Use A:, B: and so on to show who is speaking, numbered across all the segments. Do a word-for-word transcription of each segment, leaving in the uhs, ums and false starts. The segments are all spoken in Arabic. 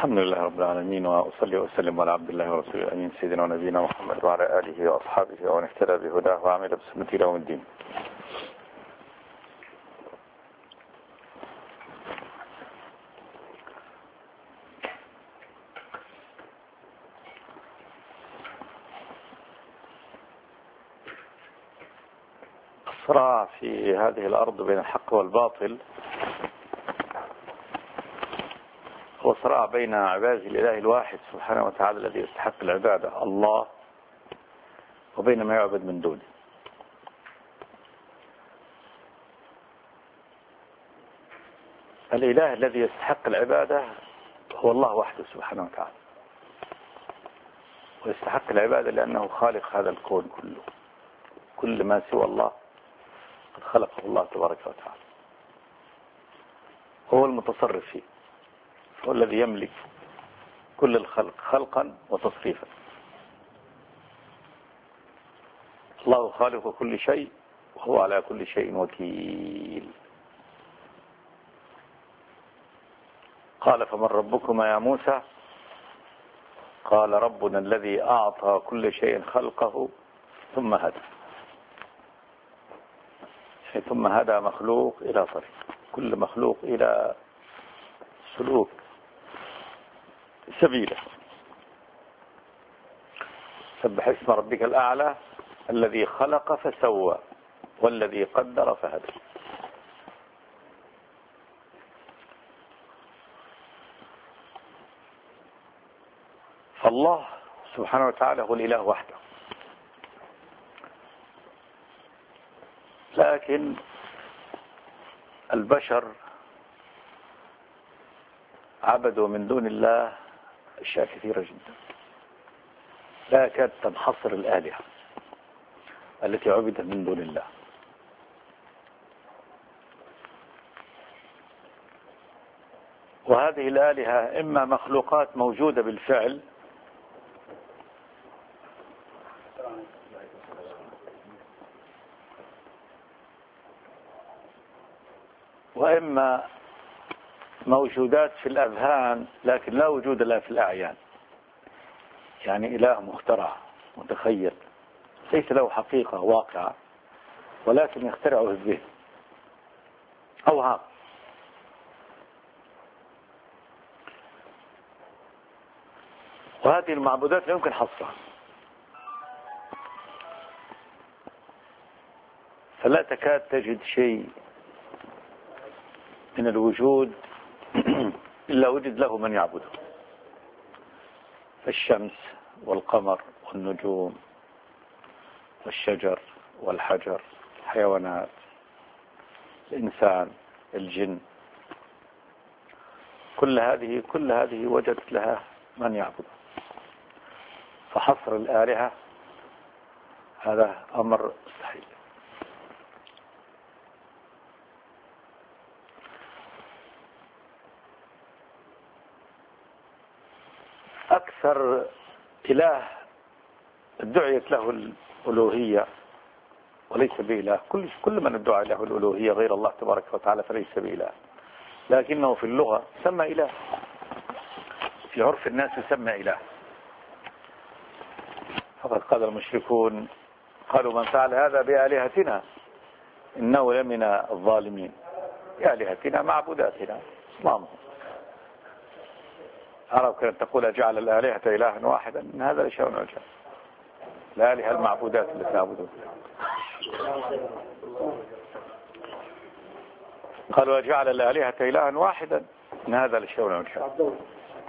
A: الحمد لله رب العالمين، وأصلي وأسلم على عبد الله ورسوله الأمين سيدنا ونبينا محمد وعلى آله وأصحابه ومن اهتدى بهداه وعمل بسنته إلى يوم الدين. الصراع في هذه الأرض بين الحق والباطل هو صراع بين عباد الإله الواحد سبحانه وتعالى الذي يستحق العبادة الله، وبين ما يعبد من دونه. الإله الذي يستحق العبادة هو الله وحده سبحانه وتعالى، ويستحق العبادة لأنه خالق هذا الكون كله. كل ما سوى الله قد خلقه الله تبارك وتعالى، هو المتصرف فيه، هو الذي يملك كل الخلق خلقا وتصريفا. الله خالق كل شيء وهو على كل شيء وكيل. قال: فمن ربكما يا موسى؟ قال: ربنا الذي أعطى كل شيء خلقه ثم هدى. ثم هدى مخلوق إلى طريق، كل مخلوق إلى سلوك سبيله. سبح اسم ربك الأعلى الذي خلق فسوى والذي قدر فهدى. فالله سبحانه وتعالى هو الإله وحده، لكن البشر عبدوا من دون الله أشياء كثيرة جدا لا يكاد تنحصر الآلهة التي عبدت من دون الله. وهذه الآلهة إما مخلوقات موجودة بالفعل، وإما موجودات في الأذهان لكن لا وجود لها في الأعيان. يعني إله مخترع متخيل ليس له حقيقة واقعة، ولكن يخترعه الذهن أوهام. وهذه المعبودات لا يمكن حصرها، فلا تكاد تجد شيء من الوجود إلا وجد له من يعبده. الشمس والقمر والنجوم والشجر والحجر، الحيوانات، الإنسان، الجن، كل هذه كل هذه وجدت لها من يعبده. فحصر الآلهة هذا أمر مستحيل. أكثر إله ادعيت له الألوهية وليس بإله، كل كل من ادعى له الألوهية غير الله تبارك وتعالى فليس بإله، لكنه في اللغة سمى إله، في عرف الناس يسمى إله. فقد قال المشركون قالوا: من فعل هذا بآلهتنا إنه لمن الظالمين. بآلهتنا معبوداتنا أصنامهم. عرب كانت تقول: جعل الآلهة إلها واحدا، إن هذا لشيء عجاب. الآلهة المعبودات التي تعبدون. قالوا: جعل الآلهة إلها واحدا، إن هذا لشيء عجاب.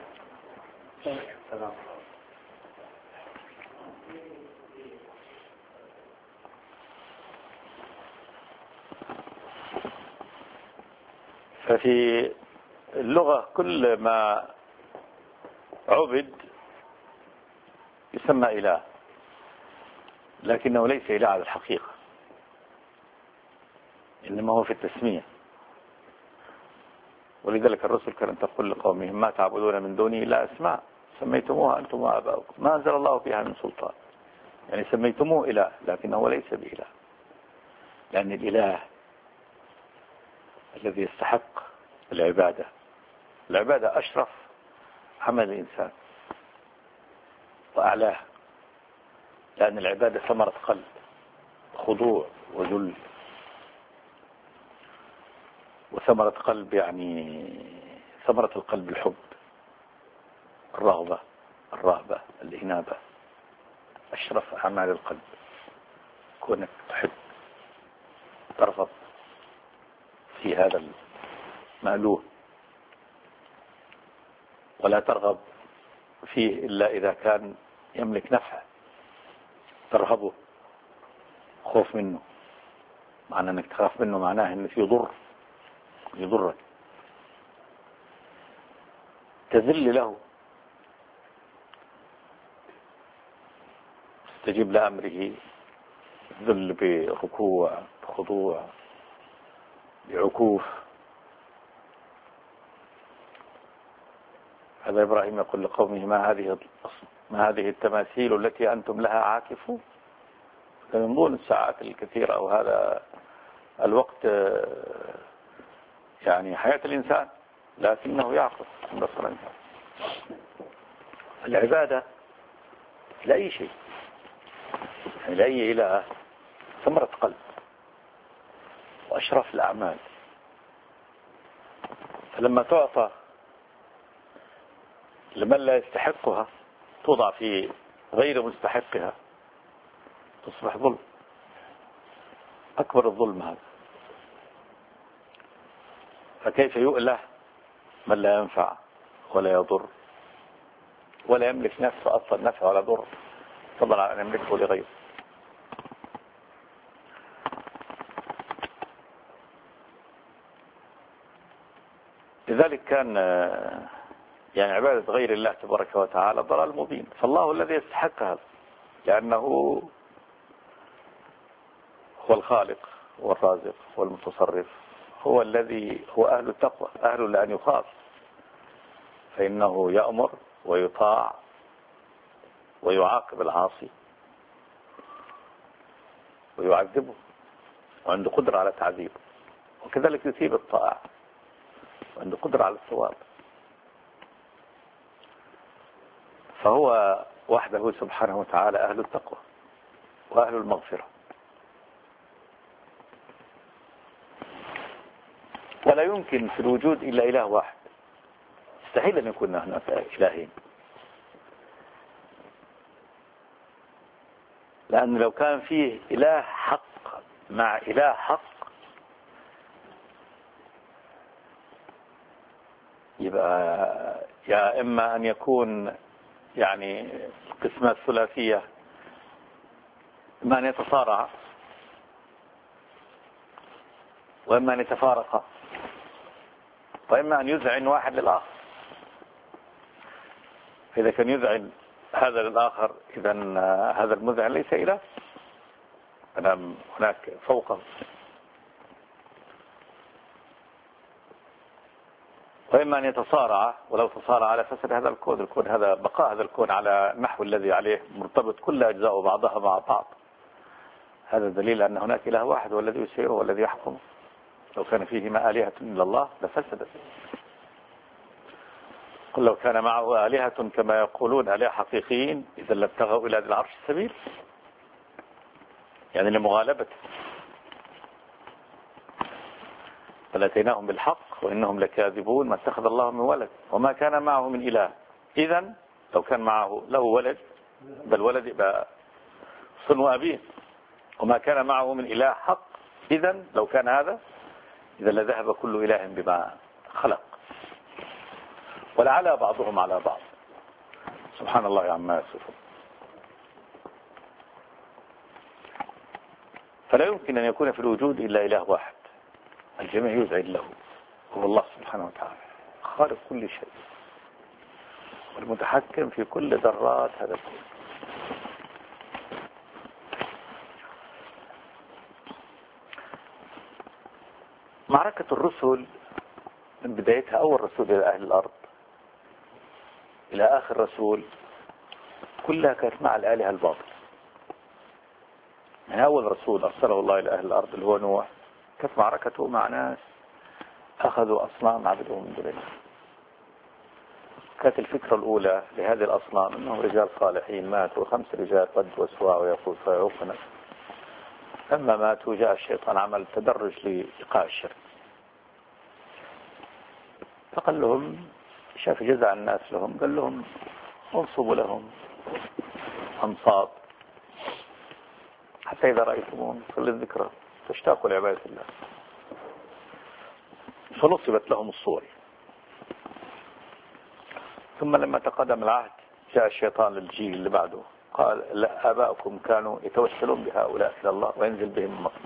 A: ففي اللغة كل ما عبد يسمى إله، لكنه ليس إله على الحقيقة، إنما هو في التسمية. ولذلك الرسل كانت تقول لقومهم: ما تعبدون من دوني إلا أسماء سميتموها أنتم وآباؤكم ما أنزل الله بها من سلطان. يعني سميتموه إله لكنه ليس بإله، لأن الإله الذي يستحق العبادة العبادة أشرف عمل الإنسان وأعلاه، لأن العبادة ثمرة قلب، خضوع وذل، وثمرة قلب يعني ثمرة القلب الحب، الرغبة، الرهبة، الإنابة، أشرف أعمال القلب كونك تحب ترغب في هذا المألوه، ولا ترغب فيه إلا إذا كان يملك نفع، ترهبه خوف منه. معنى أنك تخاف منه معناه أنه يضر يضرك. تذل له، تستجيب لأمره، ذل بركوع، بخضوع، بعكوف. هذا إبراهيم يقول لقومه ما هذه ما هذه التماثيل التي أنتم لها عاكفون. من ضمن الساعات الكثيرة أو هذا الوقت يعني حياة الإنسان، لكنه يعقل بصرا. العبادة لأي شيء، يعني لأي إله، ثمرة قلب وأشرف الأعمال. فلما تعطى لمن لا يستحقها توضع في غير مستحقها تصبح ظلم، أكبر الظلم هذا. فكيف يؤله من لا ينفع ولا يضر ولا يملك نفسه أصلا نفع ولا ضر، فضلا عن أن يملكه لغيره. لذلك كان يعني عبادة غير الله تبارك وتعالى ضلال مبين. فالله الذي يستحق هذا، لأنه هو الخالق والرازق والمتصرف، هو الذي هو أهل التقوى، أهل لأن يخاف، فإنه يأمر ويطاع ويعاقب العاصي ويعذبه، وعنده قدرة على تعذيبه، وكذلك يثيب الطائع وعنده قدرة على الثواب. فهو وحده سبحانه وتعالى أهل التقوى وأهل المغفرة. ولا يمكن في الوجود إلا إله واحد، مستحيل أن يكون هناك إلهين، لأن لو كان فيه إله حق مع إله حق يبقى يا إما أن يكون يعني القسمة الثلاثية، إما أن يتصارع وإما أن يتفارق وإما أن يذعن واحد للآخر. إذا كان يذعن هذا للآخر إذا هذا المذعن ليس إله، أنا هناك فوقه. وإما أن يتصارع، ولو تصارع على فسد هذا الكون، الكون هذا بقاء هذا الكون على النحو الذي عليه مرتبط كل أجزاء بعضها مع بعض. هذا دليل أن هناك إله واحد هو الذي يسيره والذي يحكمه. لو كان فيهما آلهة إلا الله لفسدت. قل لو كان معه آلهة كما يقولون آلهة حقيقيين إذا لابتغوا إلى ذي العرش السبيل، يعني لمغالبته. فلاتيناهم بالحق وإنهم لكاذبون ما اتخذ الله من ولد وما كان معه من إله. إذن لو كان معه له ولد، بل ولد يبقى صنو أبيه، وما كان معه من إله حق. إذن لو كان هذا إذا لذهب كل إله بما خلق، ولعلى بعضهم على بعض. سبحان الله عما يصفون. فلا يمكن أن يكون في الوجود إلا إله واحد الجميع يذعن له، هو الله سبحانه وتعالى خالق كل شيء والمتحكم في كل ذرات هذا الكون. معركة الرسل من بدايتها، أول رسول إلى أهل الأرض إلى آخر رسول، كلها كانت مع الآلهة الباطل. يعني أول رسول أرسله الله إلى أهل الأرض اللي هو نوح، كانت معركته مع ناس أخذوا أصنام عبدهم من دون الله. كانت الفكرة الأولى لهذه الأصنام أنهم رجال صالحين ماتوا، خمس رجال قد وسواع ويقول فيعوقنا. لما ماتوا جاء الشيطان عمل تدرج لإيقاع الشرك، فقال لهم شاف جزع الناس لهم، قال لهم انصبوا لهم أنصاب حتى إذا رأيتمون في الذكرى تشتاقوا لعبادة الله. فنصبت لهم الصور. ثم لما تقدم العهد جاء الشيطان للجيل اللي بعده قال لا، آباؤكم كانوا يتوسلون بهؤلاء إلى الله وينزل بهم المطر.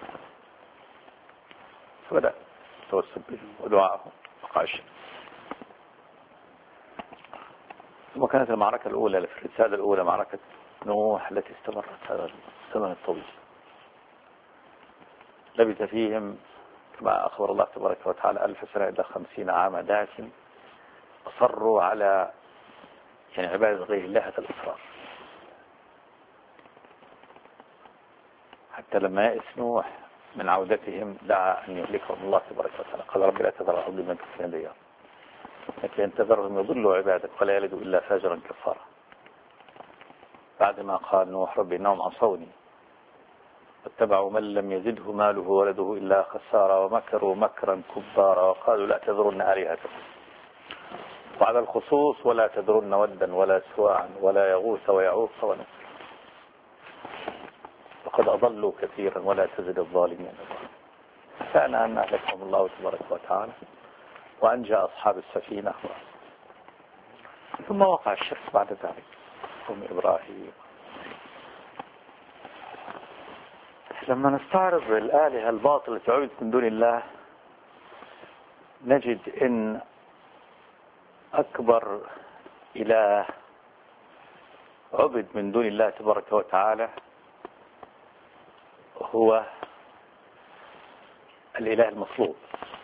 A: فبدأ يتوسل بهم ودعائهم وقع الشرك. ثم كانت المعركة الأولى في الرسالة الأولى معركة نوح التي استمرت هذا الزمن الطويل، لبث فيهم كما أخبر الله تبارك وتعالى ألف سنة إلى خمسين عاما، لكن أصروا على يعني عبادة غير الله هذا الإصرار، حتى لما يأس نوح من عودتهم دعا أن يهلكهم الله تبارك وتعالى، قال رب لا تذر الأرض من كفرهم ديار لكن إن تذرهم يضلوا عبادك ولا يلدوا إلا فاجرا كفارا. بعدما قال نوح رب إنهم عصوني واتبعوا من لم يزده ماله ولده إلا خسارا ومكروا مكرا كبارا وقالوا لا تذرن آلهتكم، وعلى الخصوص ولا تذرن ودا ولا سواعا ولا يغوث ويعوق ونسر وقد أضلوا كثيرا ولا تزد الظالمين. كان أن أهلكهم الله تبارك وتعالى وأنجى أصحاب السفينة. ثم وقع الشرك بعد ذلك قوم إبراهيم. لما نستعرض الآلهة الباطلة التي عبدت من دون الله نجد إن أكبر إله عبد من دون الله تبارك وتعالى هو الإله المصلوب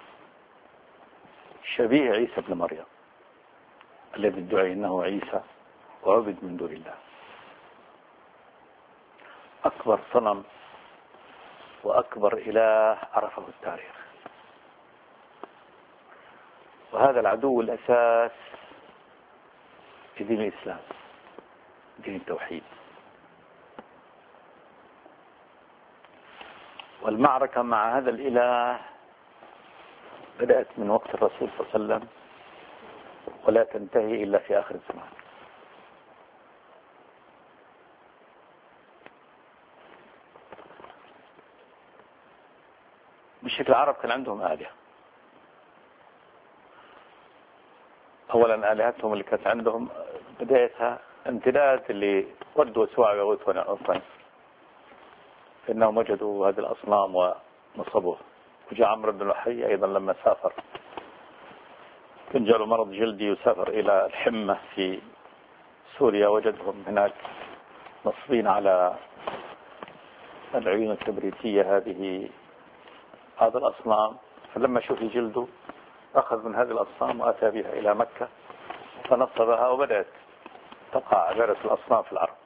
A: شبيه عيسى بن مريم الذي ادعي أنه عيسى وعبد من دون الله. أكبر صنم وأكبر إله عرفه التاريخ، وهذا العدو الأساس في دين الإسلام، دين التوحيد. والمعركة مع هذا الإله بدأت من وقت الرسول صلى الله عليه وسلم ولا تنتهي إلا في آخر الزمان. بشكل العرب كان عندهم آلهة. أولا آلهتهم اللي كانت عندهم بدايتها امتداد اللي ودوا سواع ويغوث ونعوث، فإنهم وجدوا هذه الأصنام ونصبوها. وجاء عمرو بن لحي أيضا لما سافر كان جاله مرض جلدي يسافر إلى الحمة في سوريا، وجدهم هناك نصبين على العيون الكبريتية هذه هذا الأصنام. فلما شوف جلده أخذ من هذه الأصنام وأتى بها إلى مكة فنصبها، وبدأت تقع عبادة الأصنام في العرب.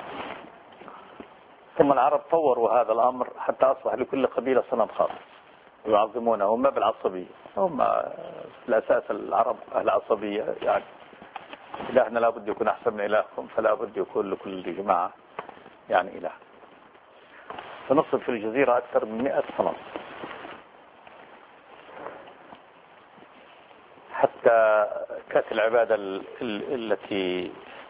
A: ثم العرب طوروا هذا الأمر حتى أصبح لكل قبيلة صنم خاص يعظمونه، هم بالعصبية. هم في الأساس العرب أهل عصبية، يعني إلهنا لا بد يكون أحسن من إلهكم فلا بد يكون لكل جماعة يعني إله. فنصب في الجزيرة أكثر من مئة صنم، حتى كانت العبادة التي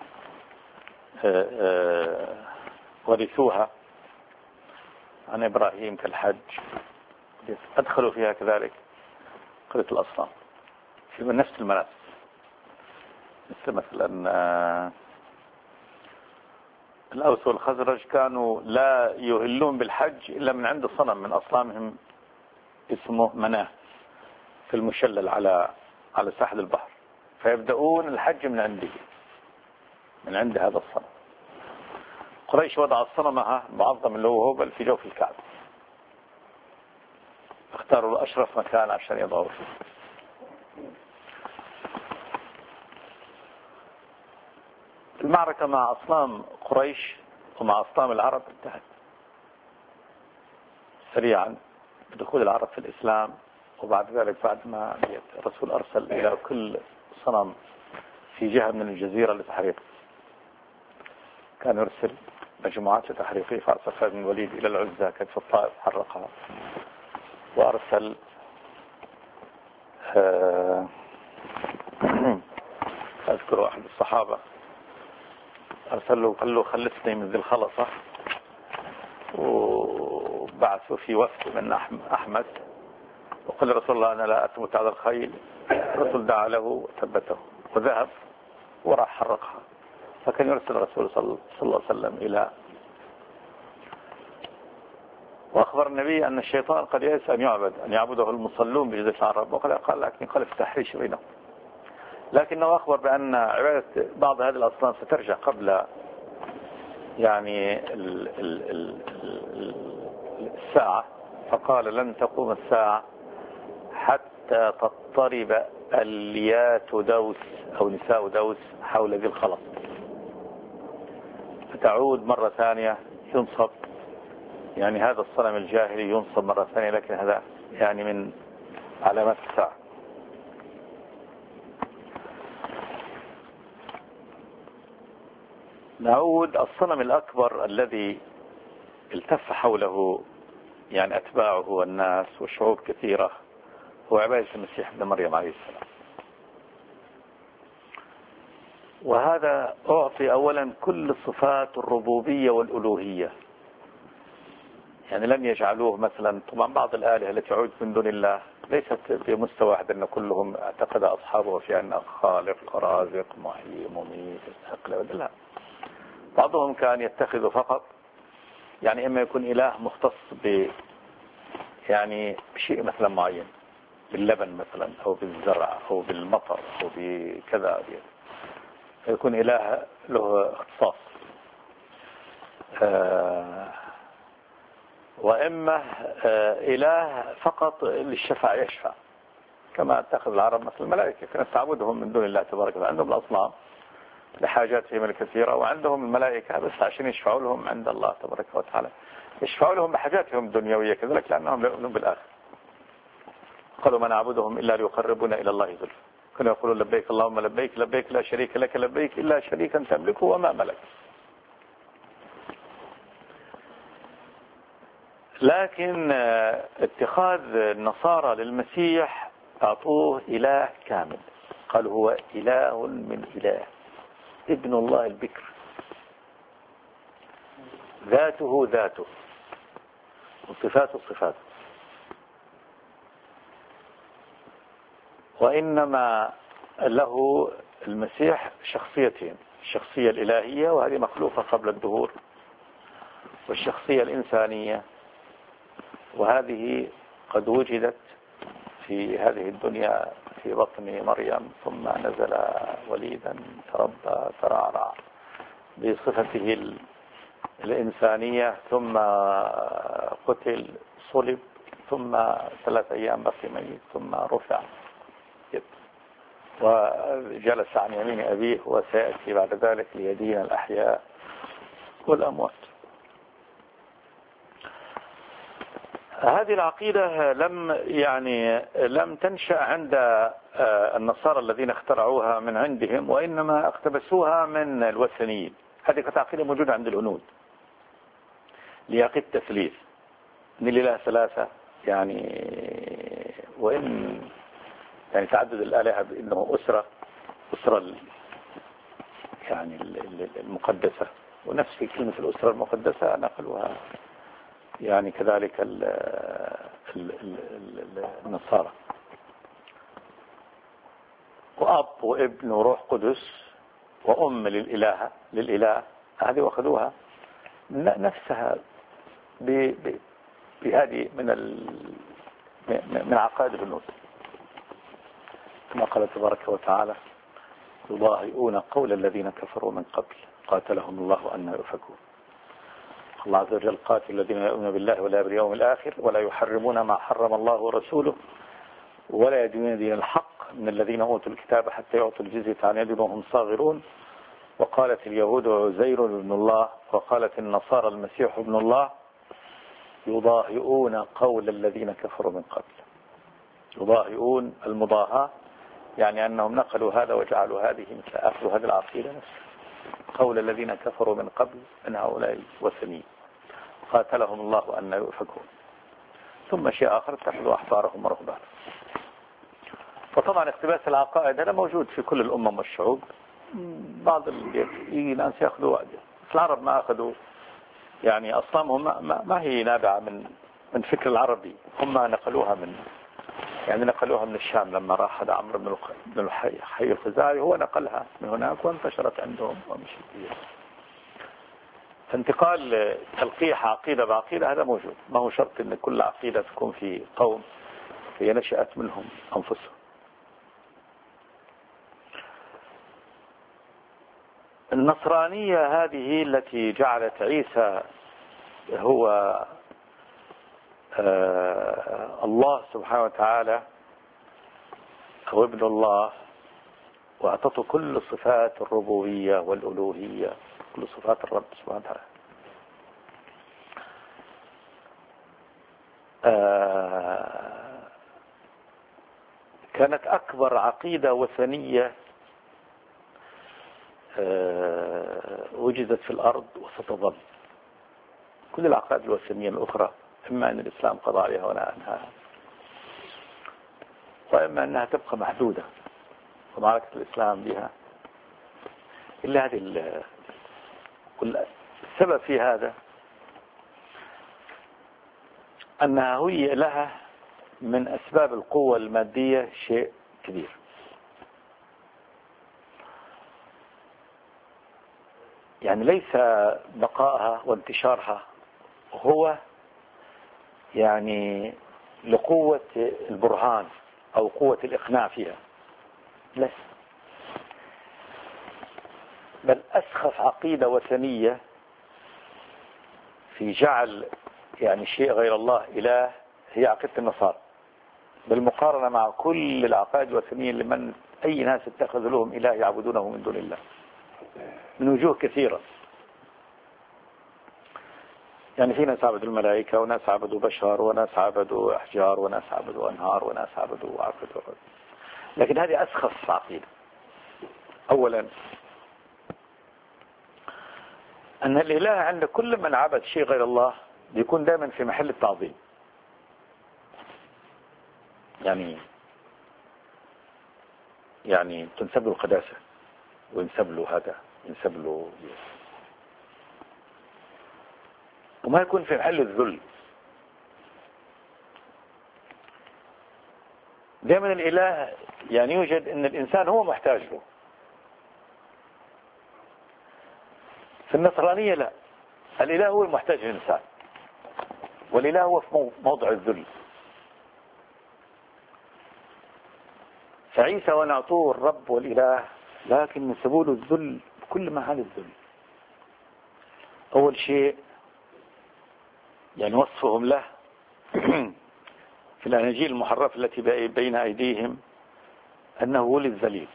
A: ورثوها عن إبراهيم كالحج أدخلوا فيها كذلك قرية الأصنام في نفس المناسك. مثل مثلا الأوس والخزرج كانوا لا يهلون بالحج إلا من عند صنم من أصنامهم اسمه مناه في المشلل على على ساحل البحر، فيبدأون الحج من عنده من عند هذا الصنم. قريش وضع الصنم معظم اللي هو بل في جوف الكعبة، اختاروا أشرف مكان عشان يضعوا فيه. المعركة مع أصنام قريش ومع أصنام العرب انتهت سريعا بدخول العرب في الإسلام. وبعد ذلك بعد ما الرسول أرسل إلى كل صنم في جهة من الجزيرة لتحريق، كان يرسل مجموعات لتحريقه، فأرسل خالد بن الوليد إلى العزة كانت في الطائف حرقها، وأرسل آه أذكر أحد الصحابة أرسل له قال له خلصني من ذي الخلصة، وبعثوا في وفد من أحمد وقال رسول الله أنا لا أثبت على الخيل. الرسول دعا له وثبته وذهب وراح حرقها. فكان يرسل الرسول صلى الله عليه وسلم إلى، وأخبر النبي أن الشيطان قد يأس أن يعبد أن يعبده المصلون بجزيرة العرب، وقال قال لكن قال في التحريش بينهم، لكنه أخبر بأن عبادة بعض هذه الأصنام سترجع قبل يعني ال ال ال ال الساعة، فقال لن تقوم الساعة حتى تضطرب اليات دوس أو نساء دوس حول ذي الخلط، فتعود مرة ثانية ينصب، يعني هذا الصنم الجاهلي ينصب مرة ثانية، لكن هذا يعني من علامات الساعة. نعود الصنم الأكبر الذي التف حوله يعني أتباعه والناس وشعوب كثيرة هو عبادة المسيح ابن مريم عليه السلام. وهذا أعطي أولا كل صفات الربوبية والألوهية، يعني لم يجعلوه مثلا، طبعا بعض الآلهة التي عبدت من دون الله ليست بمستوى واحد أن كلهم اعتقد أصحابه في أن خالق رازق محيي مميت يستحق، لا، بعضهم كان يتخذ فقط يعني إما يكون إله مختص ب يعني بشيء مثلا معين، باللبن مثلا أو بالزرع أو بالمطر أو بكذا، يكون إله له اختصاص، آه وإما آه إله فقط للشفاعة يشفع، كما اتخذ العرب مثل الملائكة كانت تعبدهم من دون الله تبارك وتعالى، عندهم الأصنام لحاجاتهم الكثيرة، وعندهم الملائكة بس عشان يشفعوا لهم عند الله تبارك وتعالى، يشفعوا لهم بحاجاتهم الدنيوية كذلك، لأنهم لا يؤمنون بالآخر. قالوا ما نعبدهم إلا ليقربونا إلى الله زلفى، كانوا يقولون لبيك اللهم لبيك لبيك لا شريك لك لبيك إلا شريكا تملكه وما ملك. لكن اتخاذ النصارى للمسيح أعطوه إله كامل، قالوا هو إله من إله، ابن الله البكر، ذاته ذاته وصفاته صفاته، وإنما له المسيح شخصيتين، الشخصية الإلهية وهذه مخلوقة قبل الدهور، والشخصية الإنسانية وهذه قد وجدت في هذه الدنيا في بطن مريم، ثم نزل وليدا تربى ترعرع بصفته الإنسانية، ثم قتل صلب، ثم ثلاث أيام بقي ميت، ثم رفع وجلس عن يمين أبيه، وسيأتي بعد ذلك ليدين الأحياء والأموات. هذه العقيدة لم يعني لم تنشأ عند النصارى الذين اخترعوها من عندهم، وإنما اقتبسوها من الوثنيين. هذه كانت عقيدة موجودة عند الهنود لعقيدة التثليث، ان الاله ثلاثة، يعني وإن يعني تعدد الآلهة بأنه أسرة أسرة يعني المقدسة، ونفس كلمة الأسرة المقدسة نقلوها يعني كذلك النصارى، وأب وابن وروح قدس وأم للإله للإله، هذه واخذوها نفسها بهذه من من عقائد الهنود، كما قال تبارك وتعالى يضاهئون قول الذين كفروا من قبل قاتلهم الله أن يؤفكون. الله عز وجل قاتل الذين يؤمنون بالله ولا باليوم الآخر ولا يحرمون ما حرم الله ورسوله ولا يدينون دين الحق من الذين أوتوا الكتاب حتى يعطوا الجزية عن يد وهم صاغرون. وقالت اليهود عزير ابن الله وقالت النصارى المسيح ابن الله يضاهئون قول الذين كفروا من قبل. يضاهئون المضاهاة يعني أنهم نقلوا هذا وجعلوا هذه مثل أخذوا هذه العقيدة نفسها. قول الذين كفروا من قبل إن هؤلاء وثنيين قاتلهم الله أن يؤفكون. ثم شيء آخر اتخذوا أحبارهم ورهبانهم. وطبعا اقتباس العقائد هذا موجود في كل الأمم والشعوب. بعض الناس يأخذوا العرب ما أخذوا يعني أصنامهم ما, ما هي نابعة من من فكر العربي، هم نقلوها من يعني نقلوها من الشام لما راح هذا عمرو بن بن الحي الخزاعي هو نقلها من هناك وانتشرت عندهم ومشي فيها. فانتقال تلقيح عقيدة بعقيدة هذا موجود، ما هو شرط ان كل عقيدة تكون في قوم هي نشأت منهم أنفسهم. النصرانية هذه التي جعلت عيسى هو آه الله سبحانه وتعالى هو ابن الله، واعطته كل صفات الربوبية والألوهية، كل صفات الرب سبحانه وتعالى. آه كانت أكبر عقيدة وثنية آه وجدت في الأرض وستظل. كل العقائد الوثنية الأخرى إما أن الإسلام قضى عليها ونهى عنها، وإما أنها تبقى محدودة ومعركة الإسلام بها. إلا هذه السبب في هذا أنها هي لها من أسباب القوة المادية شيء كبير. يعني ليس بقائها وانتشارها هو يعني لقوة البرهان أو قوة الإقناع فيها، لا، بل أسخف عقيدة وثنية في جعل يعني شيء غير الله إله هي عقيدة النصارى، بالمقارنة مع كل العقائد الوثنية لمن أي ناس اتخذوا لهم إله يعبدونه من دون الله من وجوه كثيرة. يعني في ناس عبدوا الملائكة، وناس عبدوا بشر، وناس عبدوا أحجار، وناس عبدوا أنهار، وناس عبدوا عبدوا لكن هذه أسخف عقيدة. أولا أن الإله عند كل من عبد شيء غير الله بيكون دائما في محل التعظيم. يعني يعني تنسب له القداسة وينسب له هذا ينسب له، وما يكون في محل الذل. دائما الإله يعني يوجد أن الإنسان هو محتاج له. في النصرانية لا، الإله هو المحتاج للإنسان، والإله هو في موضع الذل. فعيسى ونعطوه الرب والإله لكن نسبوا له الذل بكل معاني الذل. أول شيء يعني وصفهم له في الأناجيل المحرفة التي بين أيديهم أنه ولد ذليل،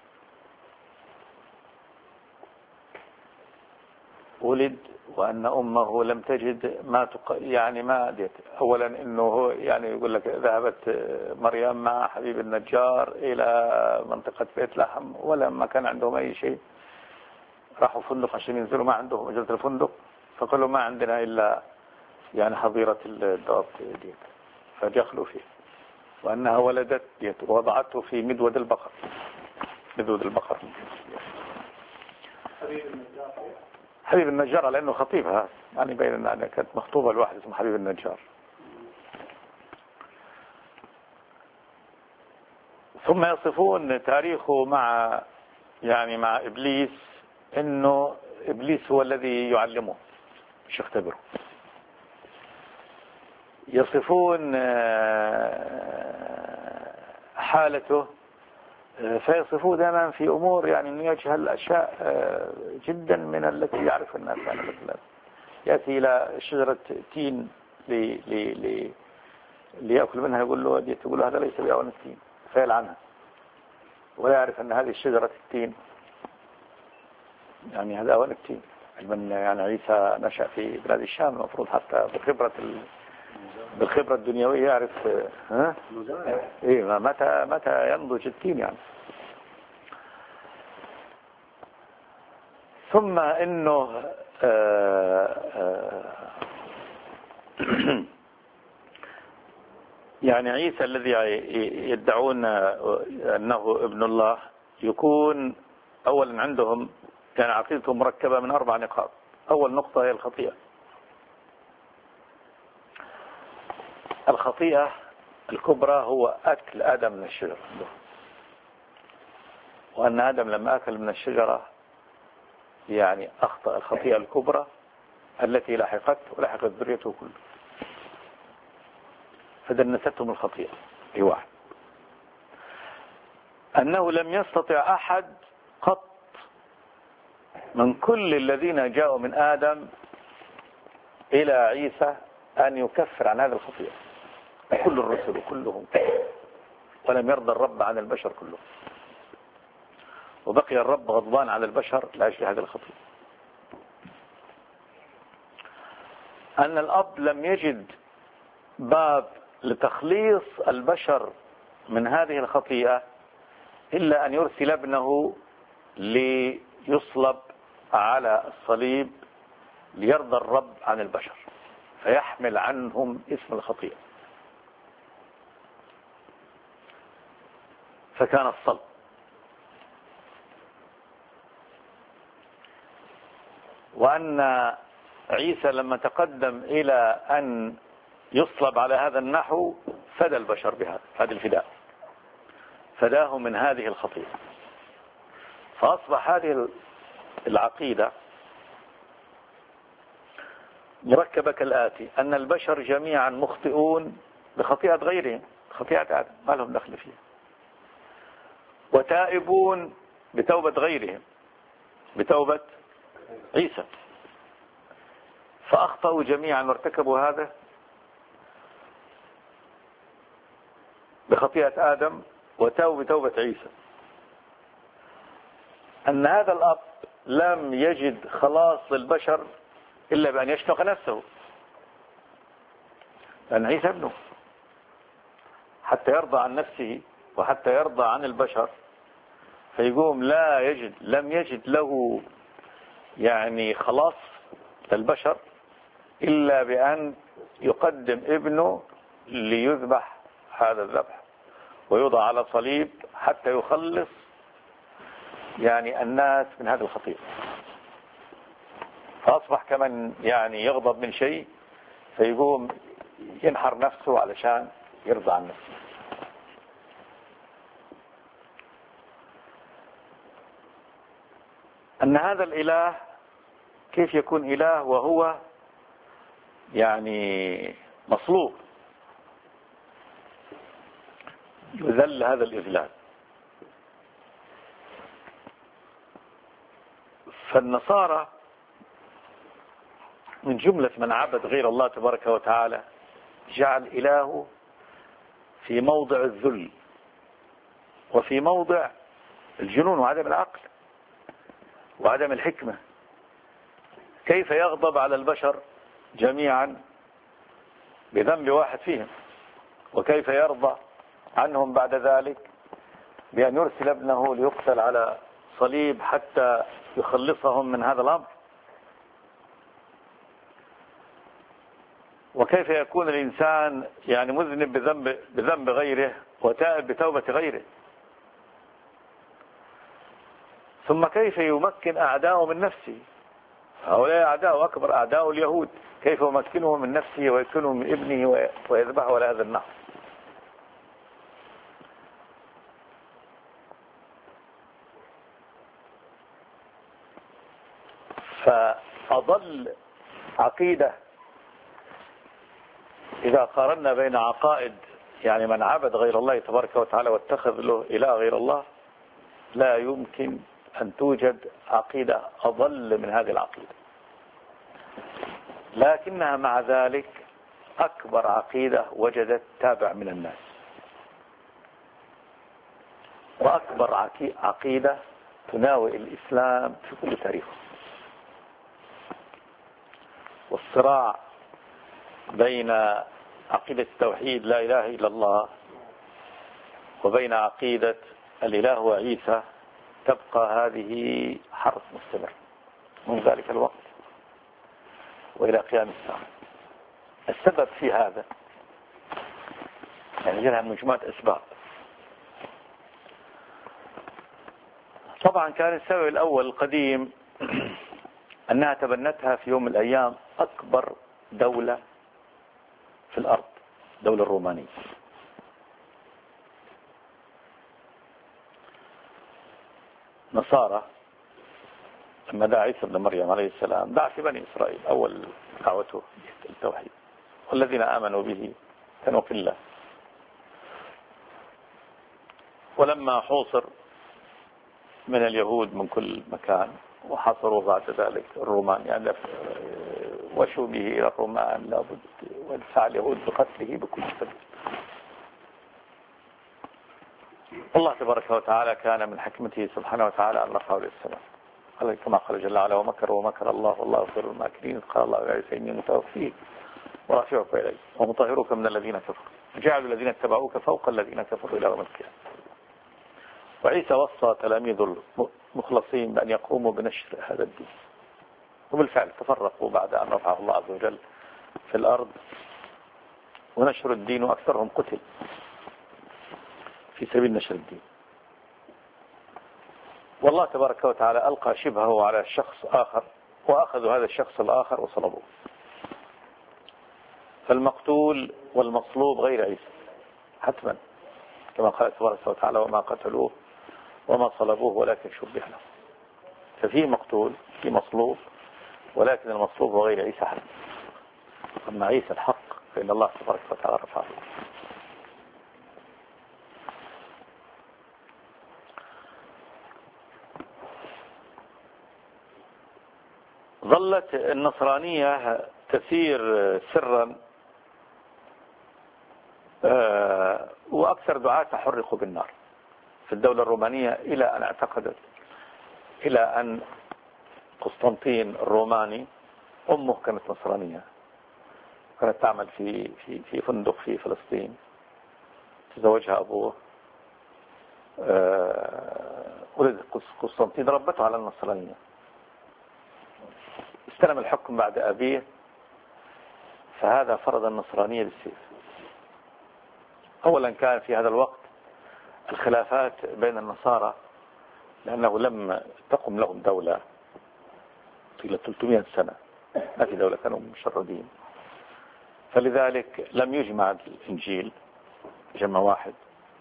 A: ولد وأن أمه لم تجد ما تق... يعني ما ديت. أولا إنه هو يعني يقول لك ذهبت مريم مع حبيب النجار إلى منطقة بيت لحم ولما كان عندهم أي شيء راحوا فندق عشان ينزلوا، ما عندهم أجرة الفندق، فقالوا ما عندنا إلا يعني حظيرة الدواب ديت، فدخلوا فيه. وأنها ولدت ديت ووضعته في مدود البقر، مدود البقر. حبيب النجار لأنه خطيبها، يعني بين أنها كانت مخطوبة لواحد اسمه حبيب النجار. ثم يصفون تاريخه مع يعني مع إبليس إنه إبليس هو الذي يعلمه مش يختبره. يصفون حالته فيصفوه دائما في أمور يعني أنه يجهل أشياء جدا من التي يعرف الناس. يعني مثلا يأتي إلى شجرة تين لي لي لي ليأكل منها، يقول له يقول له هذا ليس بأوان التين، فيلعنها، ولا يعرف أن هذه الشجرة التين يعني هذا أوان التين. علما يعني عيسى نشأ في بلاد الشام، المفروض حتى بخبرة بالخبرة الدنيوية يعرف ها ايه متى متى ينضج الدين يعني. ثم انه آآ آآ يعني عيسى الذي يدعون انه ابن الله يكون اولا عندهم كان عقيدته مركبة من اربع نقاط. اول نقطة هي الخطيئة. الخطيئة الكبرى هو اكل ادم من الشجرة، وان ادم لما اكل من الشجرة يعني اخطأ الخطيئة الكبرى التي لحقته ولحقت ذريته كله، فدنستهم الخطيئة. دي واحد. أنه لم يستطع أحد قط من كل الذين جاءوا من آدم إلى عيسى أن يكفر عن هذه الخطيئة، كل الرسل كلهم، ولم يرضى الرب عن البشر كلهم، وبقي الرب غضبان على البشر لأجل هذه الخطيئة. أن الأب لم يجد باب لتخليص البشر من هذه الخطيئة إلا أن يرسل ابنه ليصلب على الصليب ليرضى الرب عن البشر فيحمل عنهم اسم الخطيئة، فكان الصلب. وأن عيسى لما تقدم إلى أن يصلب على هذا النحو فدى البشر بهذا هذا الفداء، فداه من هذه الخطيئة. فأصبح هذه العقيدة مركبة كالآتي: أن البشر جميعا مخطئون بخطيئة غيرهم، خطيئة آدم ما لهم دخل فيها، وتائبون بتوبة غيرهم، بتوبة عيسى. فأخطأوا جميعا وارتكبوا هذا بخطيئة آدم وتوبوا بتوبة عيسى. أن هذا الأب لم يجد خلاص للبشر إلا بأن يشنق نفسه، لأن عيسى ابنه، حتى يرضى عن نفسه وحتى يرضى عن البشر. فيقوم لا يجد لم يجد له يعني خلاص للبشر إلا بأن يقدم ابنه ليذبح هذا الذبح ويوضع على صليب حتى يخلص يعني الناس من هذه الخطيئة. فأصبح كمن يعني يغضب من شيء فيقوم ينحر نفسه علشان يرضى عن نفسه. أن هذا الإله كيف يكون إله وهو يعني مصلوب، يذل هذا الإذلال. فالنصارى من جملة من عبد غير الله تبارك وتعالى جعل إله في موضع الذل وفي موضع الجنون وعدم العقل وعدم الحكمة. كيف يغضب على البشر جميعا بذنب واحد فيهم، وكيف يرضى عنهم بعد ذلك بأن يرسل ابنه ليقتل على صليب حتى يخلصهم من هذا الأمر. وكيف يكون الإنسان يعني مذنب بذنب, بذنب غيره وتائب بتوبة غيره. ثم كيف يمكن أعداءه من نفسه، هؤلاء أعداء أكبر أعداء اليهود، كيف يمكنه من نفسه ويكونه من ابنه ويذبحه على هذا النحو. فأضل عقيدة إذا قارنا بين عقائد يعني من عبد غير الله تبارك وتعالى واتخذ له إله غير الله، لا يمكن أن توجد عقيدة أضل من هذه العقيدة. لكنها مع ذلك أكبر عقيدة وجدت تابع من الناس، وأكبر عقيدة تناوئ الإسلام في كل تاريخه. والصراع بين عقيدة التوحيد لا إله إلا الله وبين عقيدة الإله وعيسى تبقى هذه حرب مستمر من ذلك الوقت وإلى قيام الساعة. السبب في هذا يعني لها مجموعة أسباب. طبعا كان السبب الأول القديم أنها تبنتها في يوم من الأيام أكبر دولة في الأرض، دولة الرومانية. نصارى لما دعا عيسى ابن مريم عليه السلام دعا في بني إسرائيل أول دعوته التوحيد، والذين آمنوا به كانوا قلة. ولما حوصر من اليهود من كل مكان وحصروا بعد ذلك الرومان، يعني وشوا به إلى الرومان لابد ودفع اليهود بقتله بكل سبيل. الله تبارك وتعالى كان من حكمته سبحانه وتعالى أن رفعه للسماء كما قال جل وعلا ومكر ومكر الله والله خير الماكرين. قال الله يا عيسى إني متوفيك ورافعك إلي ومطهرك من الذين كفروا وجعلوا الذين اتبعوك فوق الذين كفروا إلى يوم القيامة. وعيسى وصى تلاميذ المخلصين بأن يقوموا بنشر هذا الدين، وبالفعل تفرقوا بعد أن رفعه الله عز وجل في الأرض ونشر الدين، وأكثرهم قتل في سبيل نشر الدين. والله تبارك وتعالى ألقى شبهه على شخص آخر وأخذوا هذا الشخص الآخر وصلبوه. فالمقتول والمصلوب غير عيسى حتما، كما قال تبارك وتعالى وما قتلوه وما صلبوه ولكن شبه له. ففيه مقتول في مصلوب، ولكن المصلوب هو غير عيسى حتما. أما عيسى الحق فإن الله تبارك وتعالى رفعه. ظلت النصرانية تسير سرا، وأكثر دعاة حرقوا بالنار في الدولة الرومانية، إلى أن اعتقدت إلى أن قسطنطين الروماني أمه كانت نصرانية، كانت تعمل في في في فندق في فلسطين، تزوجها أبوه، ولد قسطنطين ربته على النصرانية، استلم الحكم بعد أبيه، فهذا فرض النصرانية بالسيف. أولا كان في هذا الوقت الخلافات بين النصارى، لأنه لم تقم لهم دولة طيلة ثلاثمائة سنة، ما في دولة، كانوا مشردين، فلذلك لم يجمع الإنجيل جمع واحد،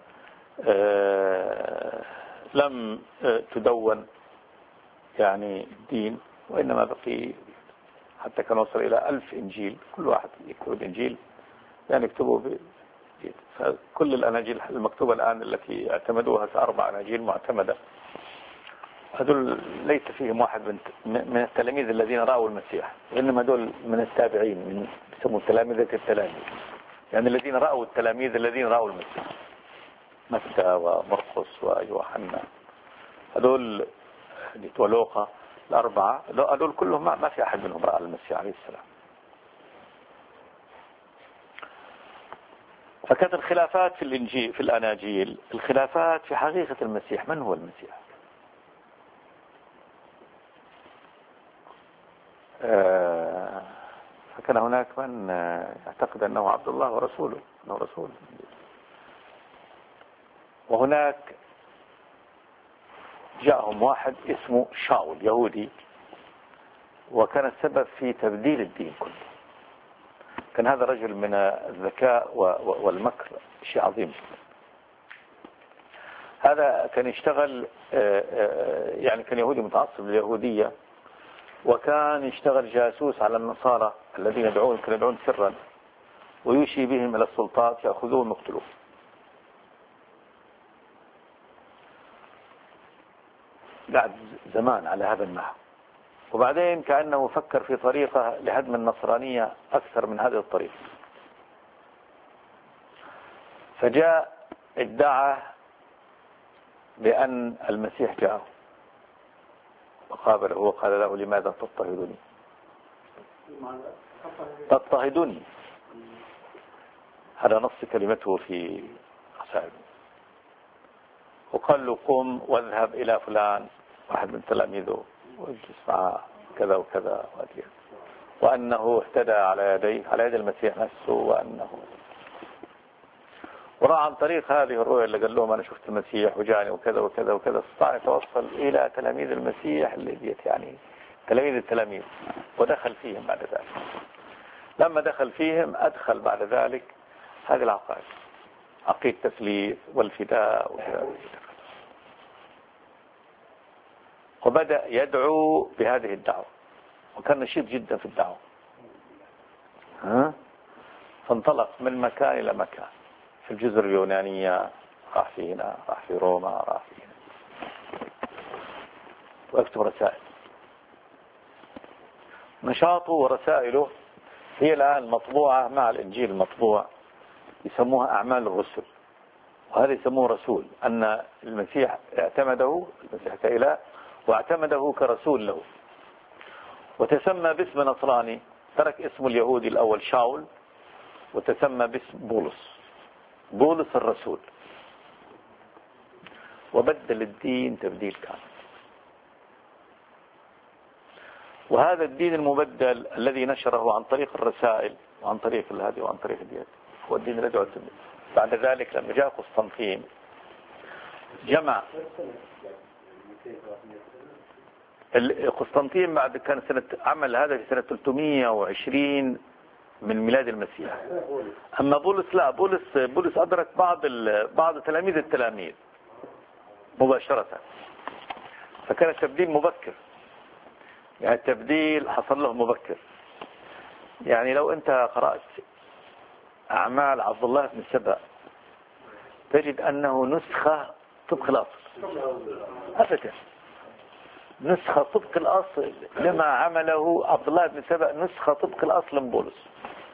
A: لم تدون يعني الدين، وإنما بقي حتى كان وصل إلى ألف إنجيل، كل واحد يكتب الإنجيل يعني يكتبوا ب... فكل الأناجيل المكتوبة الآن التي اعتمدوها أربع أناجيل معتمدة، هذول ليس فيهم واحد من التلاميذ الذين رأوا المسيح، وإنما هذول من التابعين، من يسموا تلاميذة التلاميذ، يعني الذين رأوا التلاميذ الذين رأوا المسيح، متى ومرقس ويوحنا، هذول ولوقا الأربعة، هذول كلهم ما في أحد منهم رأى المسيح عليه السلام. فكانت الخلافات في الإنجيل في الأناجيل الخلافات في حقيقة المسيح، من هو المسيح؟ فكان هناك من يعتقد أنه عبد الله ورسوله، أنه رسول، وهناك جاءهم واحد اسمه شاول يهودي، وكان السبب في تبديل الدين كله. كان هذا رجل من الذكاء والمكر شيء عظيم. هذا كان يشتغل يعني كان يهودي متعصب لليهودية، وكان يشتغل جاسوس على النصارى الذين يدعون كانوا يدعون سرا، ويوشي بهم إلى السلطات يأخذوهم ويقتلوهم. قعد زمان على هذا النحو، وبعدين كأنه فكر في طريقة لهدم النصرانية أكثر من هذه الطريقة، فجاء ادعى بأن المسيح جاءه وقابله وقال له لماذا تضطهدني تضطهدني هذا نص كلمته في رسائله. وقال له قم واذهب إلى فلان واحد من تلاميذه واجلس معه كذا وكذا وأدير. وأنه اهتدى على يديه على يد المسيح نفسه، وأنه وراء عن طريق هذه الرؤية اللي قال لهم أنا شفت المسيح وجاني وكذا وكذا وكذا، استطاع يتوصل إلى تلاميذ المسيح اللي يعني تلاميذ التلاميذ، ودخل فيهم بعد ذلك. لما دخل فيهم أدخل بعد ذلك هذه العقائد، عقيدة التثليث والفداء وكذا، وبدأ يدعو بهذه الدعوة، وكان نشيط جدا في الدعوة. ها؟ فانطلق من مكان إلى مكان في الجزر اليونانية، راح في هنا، راح في روما، راح في هنا، ويكتب رسائل. نشاطه ورسائله هي الآن مطبوعة مع الإنجيل المطبوع، يسموها أعمال الرسل، وهذا يسموه رسول، أن المسيح اعتمده، المسيح كإله، واعتمده كرسول له، وتسمى باسم نصراني، ترك اسمه اليهودي الأول شاول، وتسمى باسم بولس، بولس الرسول، وبدل الدين تبديل كامل. وهذا الدين المبدل الذي نشره عن طريق الرسائل وعن طريق الهدي وعن طريق الدين هو الدين الذي يعتمد. بعد ذلك لما جاء قسطنطين جمع قسطنطين، بعد كان سنة عمل هذا في سنة ثلاثمئة وعشرين من ميلاد المسيح. أما بولس لا، بولس بولس أدرك بعض بعض تلاميذ التلاميذ مباشرة، فكان التبديل مبكر، يعني التبديل حصل له مبكر. يعني لو أنت قرأت أعمال عبد الله بن سبأ تجد أنه نسخة طبق الأصل أبدا، نسخة طبق الأصل لما عمله عبد الله بن سبأ، نسخة طبق الأصل من بولس.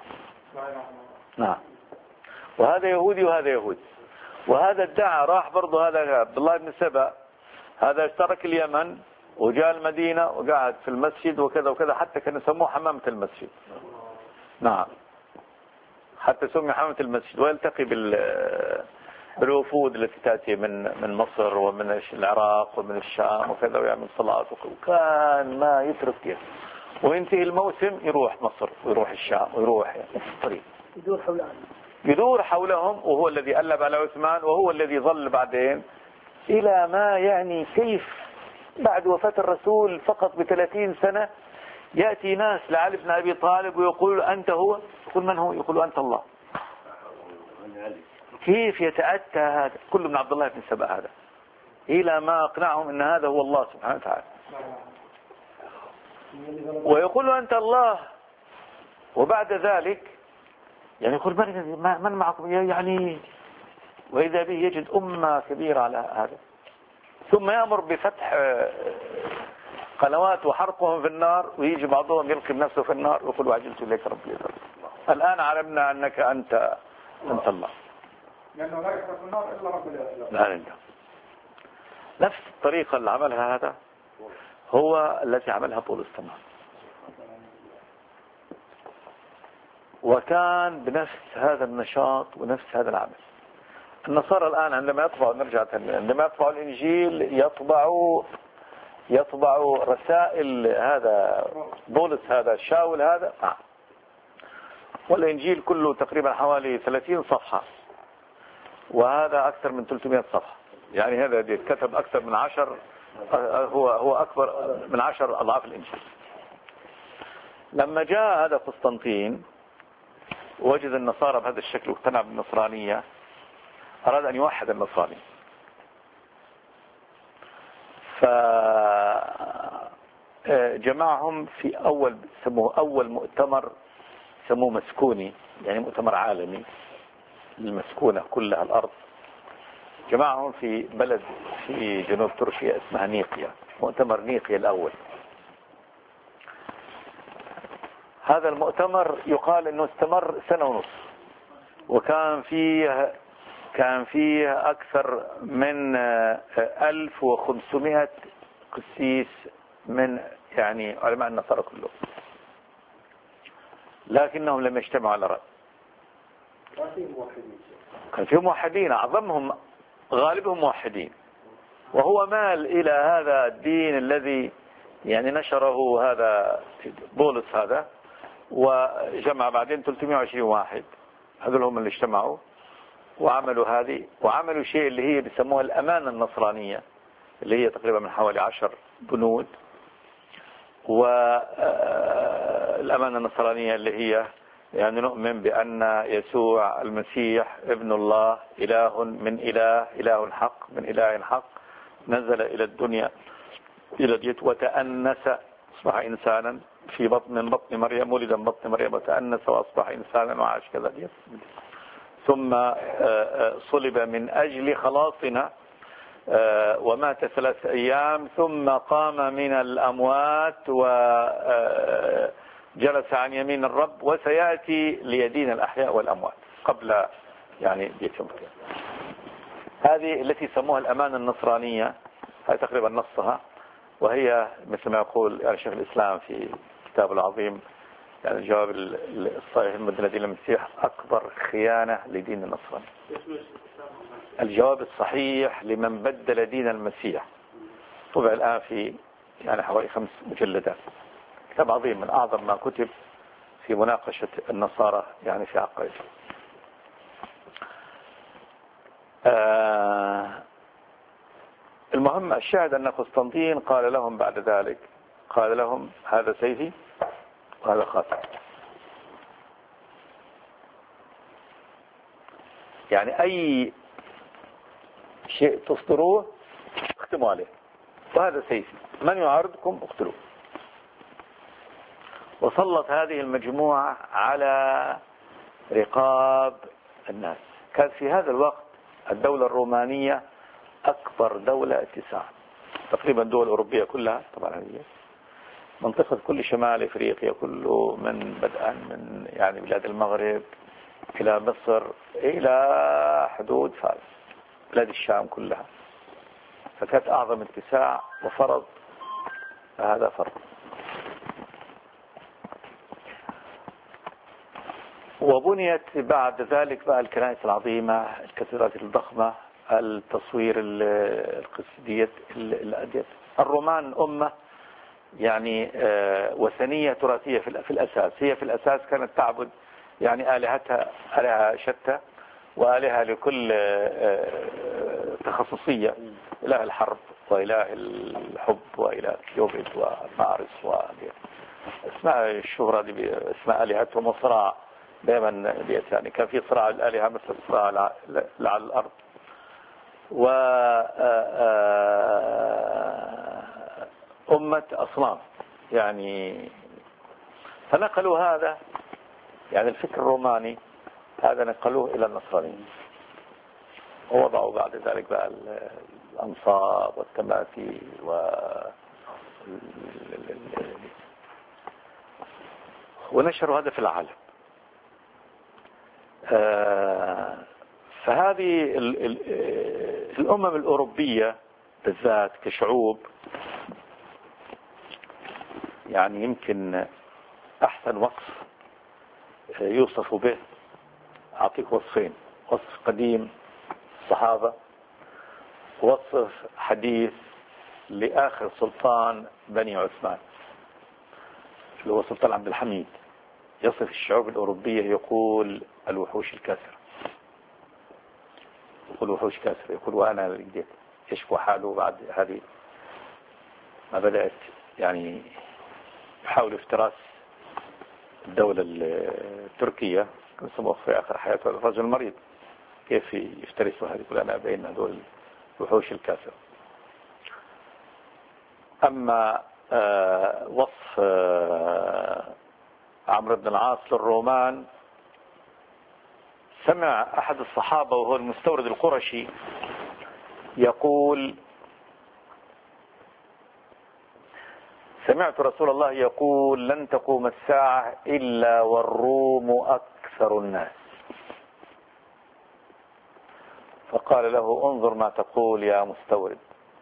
A: نعم. وهذا يهودي وهذا يهودي، وهذا ادعى راح برضه، هذا عبد الله بن سبأ هذا ترك اليمن وجاء المدينة وقعد في المسجد وكذا وكذا، حتى كانوا يسموه حمامة المسجد. نعم، حتى سمي حمامة المسجد، ويلتقي بال بالوفود التي تأتي من من مصر ومن العراق ومن الشام وكذا، ويعمل صلاة، وكان ما يترك كيف، وينتهي الموسم يروح مصر ويروح الشام ويروح يعني في الطريق،
B: يدور حولهم
A: يدور حولهم، وهو الذي قلب على عثمان، وهو الذي ظل بعدين إلى ما يعني كيف بعد وفاة الرسول فقط بثلاثين سنة يأتي ناس لعلي بن أبي طالب ويقول أنت هو، يقول من هو؟ يقول أنت الله. كيف يتأتى هذا كل من عبد الله بن سبأ هذا، إلى ما أقنعهم أن هذا هو الله سبحانه وتعالى، ويقول أنت الله. وبعد ذلك يعني يقول من من معكم يعني، وإذا به يجد أمة كبيرة على هذا، ثم يأمر بفتح قنوات وحرقهم في النار، ويجي بعضهم يلقي نفسه في النار ويقول وعجلت إليك ربي يذر. الآن علمنا أنك أنت أنت الله،
B: لأنه لا يحرق النار إلا رب العالمين.
A: لا لا. نفس الطريقة اللي عملها هذا هو التي عملها بولس تمام، وكان بنفس هذا النشاط ونفس هذا العمل. النصارى الآن عندما يطبعوا، نرجع تاني، عندما يطبعوا الإنجيل يطبعوا يطبعوا رسائل هذا بولس هذا شاول هذا آه. والإنجيل كله تقريبا حوالي ثلاثين صفحة، وهذا أكثر من ثلاثمئة صفحة، يعني هذا كتب أكثر من عشر، هو هو أكبر من عشر أضعاف الإنجيل. لما جاء هذا قسطنطين وجد النصارى بهذا الشكل واقتنع بالنصرانية، أراد أن يوحد النصراني، فجمعهم في أول سموه أول مؤتمر، سموه مسكوني، يعني مؤتمر عالمي للمسكونة كلها الأرض. جمعهم في بلد في جنوب تركيا اسمها نيقيا، مؤتمر نيقيا الأول. هذا المؤتمر يقال أنه استمر سنة ونصف، وكان فيه كان فيه أكثر من ألف وخمسمائة قسيس من يعني علماء النصارى كلهم، لكنهم لم يجتمعوا على رأي. كان فيهم موحدين، أعظمهم غالبهم موحدين، وهو مال إلى هذا الدين الذي يعني نشره هذا بولس هذا، وجمع بعدين ثلاثمائة وعشرين واحد، هذول هم اللي اجتمعوا وعملوا هذه، وعملوا شيء اللي هي بيسموها الأمانة النصرانية، اللي هي تقريبا من حوالي عشر بنود. والأمانة النصرانية اللي هي يعني نؤمن بأن يسوع المسيح ابن الله، إله من إله، إله حق من إله حق، نزل إلى الدنيا إلى ديت وتأنس، أصبح إنسانا في بطن من بطن مريم، ولد من بطن مريم وتأنس وأصبح إنسانا وعاش كذا ديت، ثم صلب من أجل خلاصنا ومات ثلاث أيام، ثم قام من الأموات وجلس عن يمين الرب، وسيأتي ليدين الأحياء والأموات قبل يعني بيتهم. هذه التي سموها الأمانة النصرانية، هذه تقريبا نصها، وهي مثل ما يقول يعني شيخ الإسلام في كتابه العظيم يعني الجواب الصحيح المدنة دين المسيح أكبر خيانة لدين النصراني. الجواب الصحيح لمن بدل دين المسيح، طبع الآن في يعني حوالي خمس مجلدات، كتاب عظيم من أعظم ما كتب في مناقشة النصارى يعني في عقائد. آه المهم الشاهد أن قسطنطين قال لهم بعد ذلك، قال لهم هذا سيفي وهذا خاتم، يعني أي شيء تصدروه اختموا عليه، وهذا سيفي، من يعارضكم اقتلوه. وسلط هذه المجموعة على رقاب الناس. كان في هذا الوقت الدولة الرومانية أكبر دولة اتساعا، تقريبا الدول الأوروبية كلها طبعا هذه منطقة كل شمال إفريقيا كله، من بدءا من يعني بلاد المغرب إلى مصر إلى حدود فارس، بلاد الشام كلها، فكانت أعظم اتساع وفرض هذا فرض. وبنيت بعد ذلك بقى الكنائس العظيمة، الكاتدرات الضخمة، التصوير القسدية الأدية. الرومان أمة يعني وثنية تراثية في الأساس، هي في الأساس كانت تعبد يعني آلهتها آلهة شتى، وآلهة لكل تخصصية، إله الحرب وإله الحب وإله كيوبيد ومارس واسماء الشهرة دي اسماء آلهتهم، وصراع دائما بيت يعني كان في صراع الآلهة مثل الصراع على الأرض. و أمة أصنام يعني، فنقلوا هذا يعني الفكر الروماني هذا نقلوه إلى النصرانية، ووضعوا بعد ذلك بقى الأنصاب والتماثيل و ونشروا هذا في العالم. فهذه الأمم الأوروبية بالذات كشعوب يعني يمكن أحسن وصف يوصف به، أعطيك وصفين، وصف قديم الصحابة، وصف حديث لآخر سلطان بني عثمان اللي هو سلطان عبد الحميد. يصف الشعوب الأوروبية يقول الوحوش الكاسرة، يقول وحوش كاسرة، يقول وأنا لقيت يشكو حاله بعد هذه ما بدأت يعني يحاول افتراس الدولة التركية، كان سموه في آخر حياته الرجل المريض، كيف يفترسوا هذه، يقول أنا بين هذول الوحوش الكاسرة. أما آه وصف آه عمرو بن العاص للرومان، سمع أحد الصحابة وهو المستورد القرشي يقول سمعت رسول الله يقول لن تقوم الساعة إلا والروم أكثر الناس. فقال له انظر ما تقول يا مستورد.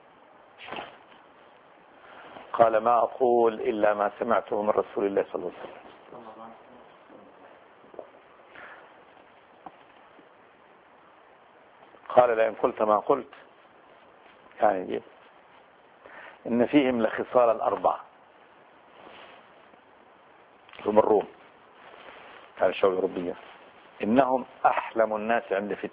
A: قال ما أقول إلا ما سمعته من رسول الله صلى الله عليه وسلم. قال لئن قلت ما قلت يعني إن فيهم لخصال الأربعة، هم الروم كان الشعوب الأوروبية، إنهم أحلم الناس عند فتنة،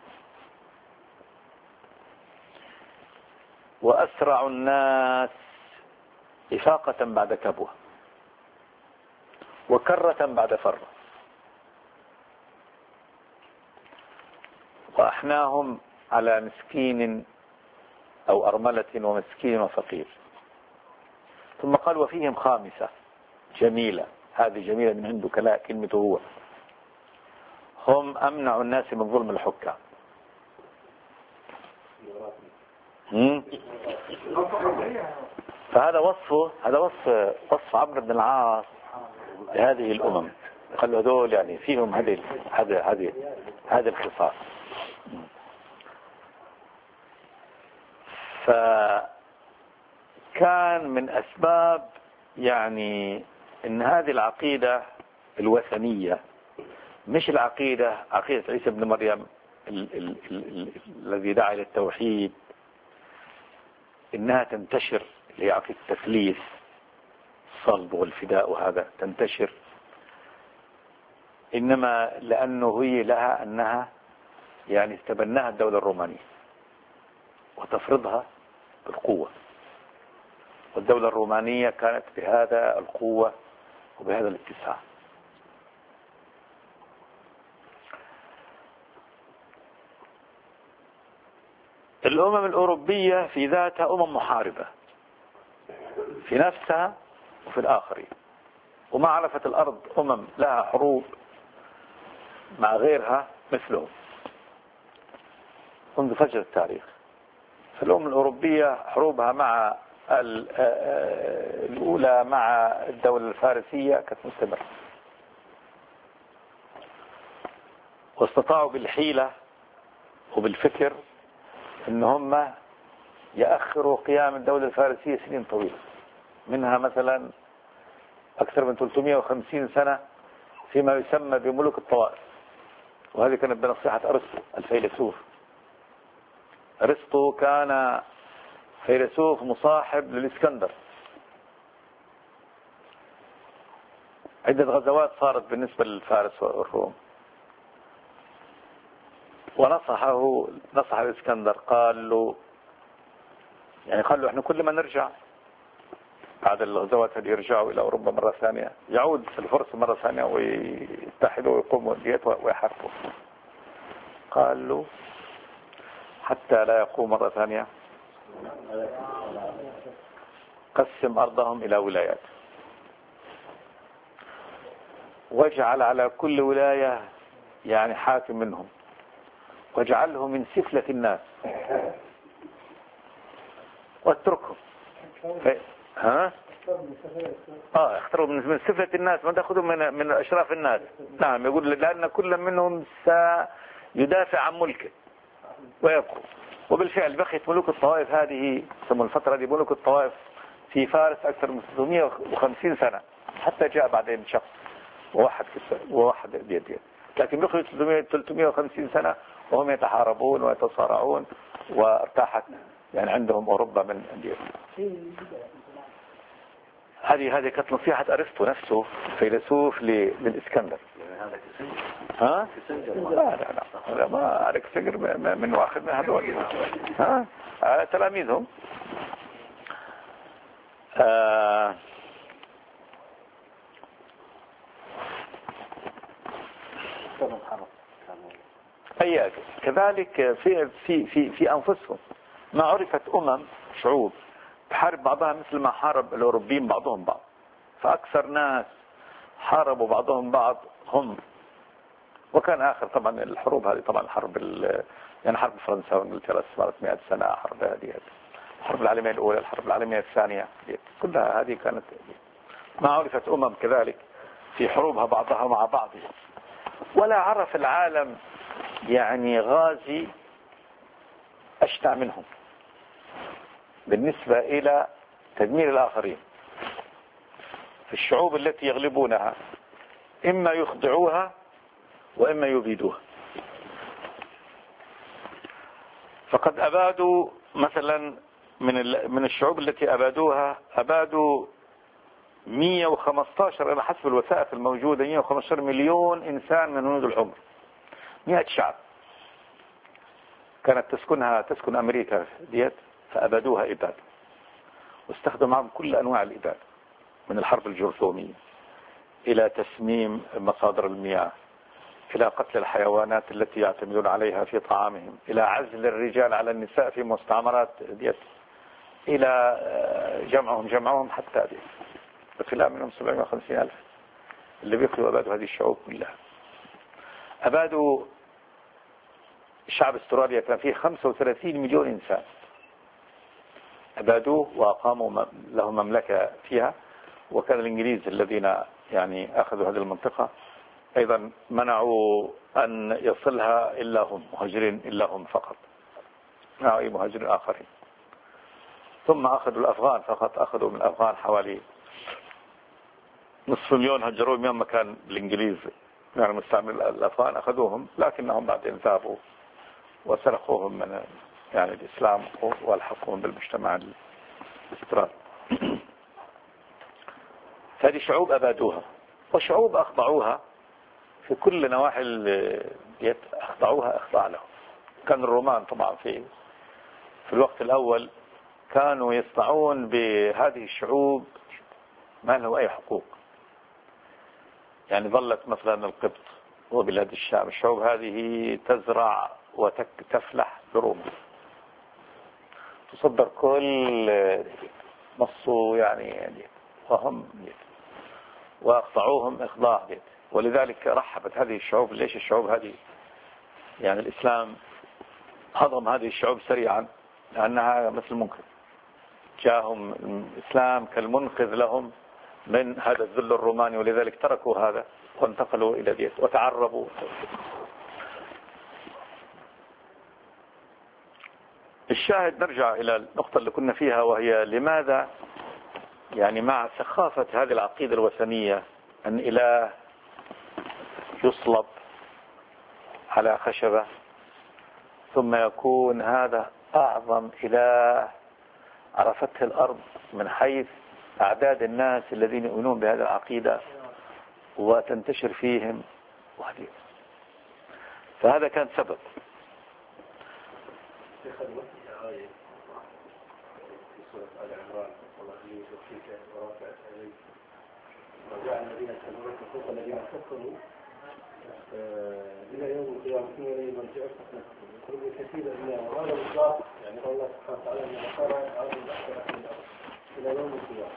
A: وأسرع الناس إفاقة بعد كبوة، وكرة بعد فرة، وأحناهم على مسكين أو أرملة ومسكين وفقير. ثم قال وفيهم خامسة جميلة، هذه جميلة من عنده كلا كلمته هو، هم أمنع الناس من ظلم الحكام. فهذا وصفه، هذا وصف وصف عمرو بن العاص لهذه الأمم، قال له هذول يعني فيهم هذه هذه هذه هذه الخصال. فكان من أسباب يعني إن هذه العقيدة الوثنية، مش العقيدة عقيدة عيسى بن مريم ال ال ال الذي دعا إلى التوحيد، إنها تنتشر، اللي هي عقيدة التثليث الصلب والفداء وهذا تنتشر، إنما لأنه هي لها أنها يعني تبناها الدولة الرومانية وتفرضها بالقوة، والدولة الرومانية كانت بهذا القوة وبهذا الاتساع. الأمم الأوروبية في ذاتها أمم محاربة في نفسها وفي الآخرين، وما عرفت الأرض أمم لها حروب مع غيرها مثلهم منذ فجر التاريخ. فالأمم الأوروبية حروبها مع الأولى مع الدولة الفارسية كانت مستمرة، واستطاعوا بالحيلة وبالفكر ان هم يأخروا قيام الدولة الفارسية سنين طويلة، منها مثلا أكثر من ثلاثمئة وخمسين سنة فيما يسمى بملوك الطوائف، وهذه كانت بنصيحة أرسطو الفيلسوف. أرسطو كان فيلسوف مصاحب للإسكندر، عدة غزوات صارت بالنسبة للفارس والروم، ونصحه نصح الإسكندر، قال له يعني قال له احنا كل ما نرجع بعد الغزوات هذه يرجعوا إلى أوروبا مرة ثانية، يعود الفرس مرة ثانية ويتحدوا ويقوموا الديات ويحاربوا. قال له حتى لا يقوم مرة ثانية قسم أرضهم إلى ولايات، واجعل على كل ولاية يعني حاكم منهم، واجعله من سفلة الناس واتركهم. ها اه اختاروا من سفلة الناس، ما تأخذوا من من أشراف الناس. نعم، يقول لأن كل منهم سيدافع عن ملكه ويبقوا. وبالفعل بقيت ملوك الطوائف هذه، يسموا الفترة دي ملوك الطوائف في فارس أكثر من ستمئة وخمسين سنة، حتى جاء بعدين شخص وواحد وواحد ديت ديت، لكن بقيت ثلاثمئة وخمسين سنة وهم يتحاربون ويتصارعون، وارتاحت يعني عندهم أوروبا من ديت. هذه هذه كانت نصيحة أرسطو نفسه فيلسوف للإسكندر. ها؟ لا لا لا ما ألكسندر من واخذ من هذول، ها على تلاميذهم. آه أي كذلك في في في في أنفسهم ما عرفت أمم شعوب تحارب بعضها مثل ما حارب الأوروبيين بعضهم بعض. فأكثر ناس حاربوا بعضهم بعض هم، وكان آخر طبعا الحروب هذه طبعا حرب يعني حرب فرنسا وانجلترا استمرت مئة سنة، حرب هذه الحرب العالمية الأولى، الحرب العالمية الثانية، كلها هذه كانت ما عرفت أمم كذلك في حروبها بعضها مع بعض. ولا عرف العالم يعني غازي أشنع منهم بالنسبة إلى تدمير الآخرين. في الشعوب التي يغلبونها إما يخضعوها وإما يبيدوها. فقد أبادوا مثلا من من الشعوب التي أبادوها، أبادوا مئة وخمسة عشر على حسب الوثائق الموجودة، مئة وخمسة عشر مليون إنسان من هنود الحمر، مئة شعب كانت تسكنها تسكن أمريكا ديت، فأبادوها إبادة، واستخدموا معهم كل أنواع الإبادة، من الحرب الجرثومية إلى تسميم مصادر المياه، إلى قتل الحيوانات التي يعتمدون عليها في طعامهم، إلى عزل الرجال على النساء في مستعمرات ديت، إلى جمعهم جمعهم حتى ديت بخلاف منهم سبعمائة وخمسين ألف اللي بيقلوا أبادوا هذه الشعوب كلها. أبادوا شعب استراليا كان فيه خمسة وثلاثين مليون إنسان، أبادوه وأقاموا له مملكة فيها. وكان الإنجليز الذين يعني أخذوا هذه المنطقة أيضا منعوا أن يصلها إلا هم مهاجرين، إلا هم فقط، منعوا أي مهاجرين آخرين. ثم أخذوا الأفغان فقط، أخذوا من الأفغان حوالي نصف مليون، هجروهم يوم ما كان الإنجليز يعني المستعمر الأفغان أخذوهم، لكنهم بعدين ذهبوا وسرقوهم من يعني الإسلام والحقوهم بالمجتمع الاسترالي. هذه شعوب أبادوها، وشعوب أخضعوها في كل نواحي أخضعوها أخضع لهم. كان الرومان طبعا في في الوقت الأول كانوا يصنعون بهذه الشعوب ما له أي حقوق. يعني ظلت مثلا القبط وبلاد الشام، الشعوب هذه تزرع وتفلح بروما، تصدر كل مصو يعني وهم وأخضعوهم إخضاع بيت. ولذلك رحبت هذه الشعوب. ليش الشعوب هذه يعني الإسلام هضم هذه الشعوب سريعا؟ لأنها مثل منقذ، جاءهم الإسلام كالمنقذ لهم من هذا الذل الروماني، ولذلك تركوا هذا وانتقلوا إلى ديت وتعربوا. الشاهد نرجع إلى النقطة اللي كنا فيها، وهي لماذا يعني مع سخافة هذه العقيدة الوثنية أن إله يصلب على خشبة ثم يكون هذا أعظم إله عرفته الأرض من حيث أعداد الناس الذين يؤمنون بهذه العقيدة وتنتشر فيهم وهذه. فهذا كان سبب.
B: وجعل الذين كفروا فوق الذين كفروا إلى يوم القيامة إلى يوم مرجعهم يخرج كثيرا منها. وهذا بالضبط يعني الله سبحانه وتعالى من ذكر هذه الأشياء في الأرض إلى يوم القيامة.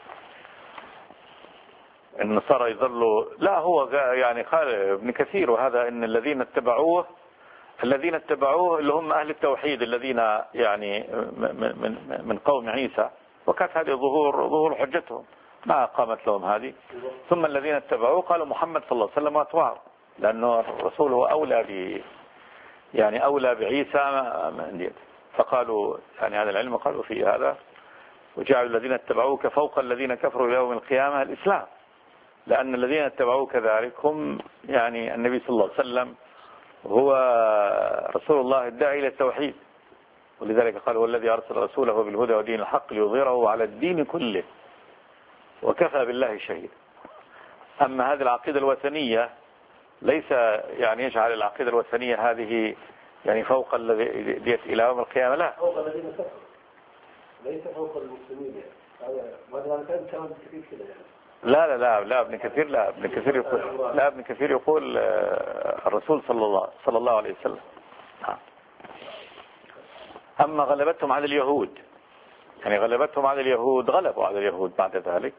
A: النصارى يظلوا، لا هو يعني قال ابن كثير وهذا إن الذين اتبعوه الذين اتبعوه اللي هم أهل التوحيد الذين يعني من من من قوم عيسى، وكانت هذه ظهور ظهور حجتهم ما قامت لهم هذه. ثم الذين اتبعوه قالوا محمد صلى الله عليه وسلم واتباعه، لأنه الرسول هو أولى ب يعني أولى بعيسى من ديت. فقالوا يعني هذا العلم قالوا فيه هذا، وجعلوا الذين اتبعوك فوق الذين كفروا يوم القيامة الإسلام، لأن الذين اتبعوه كذلك هم يعني النبي صلى الله عليه وسلم هو رسول الله الداعي إلى التوحيد، ولذلك قال والذي أرسل رسوله بالهدى ودين الحق ليظهره على الدين كله وكفى بالله شهيدا. أما هذه العقيدة الوثنية ليس يعني يجعل العقيدة الوثنية هذه يعني فوق الذي ديت إلى يوم القيامة، لا،
B: فوق الذين كفروا ليس فوق المسلمين. يعني هذا مثلا كان كلام كثير كده يعني.
A: لا لا لا لا ابن كثير لا ابن كثير يقول لا ابن كثير يقول الرسول صلى الله صلى الله عليه وسلم. أما غلبتهم على اليهود، يعني غلبتهم على اليهود غلبوا على اليهود بعد ذلك.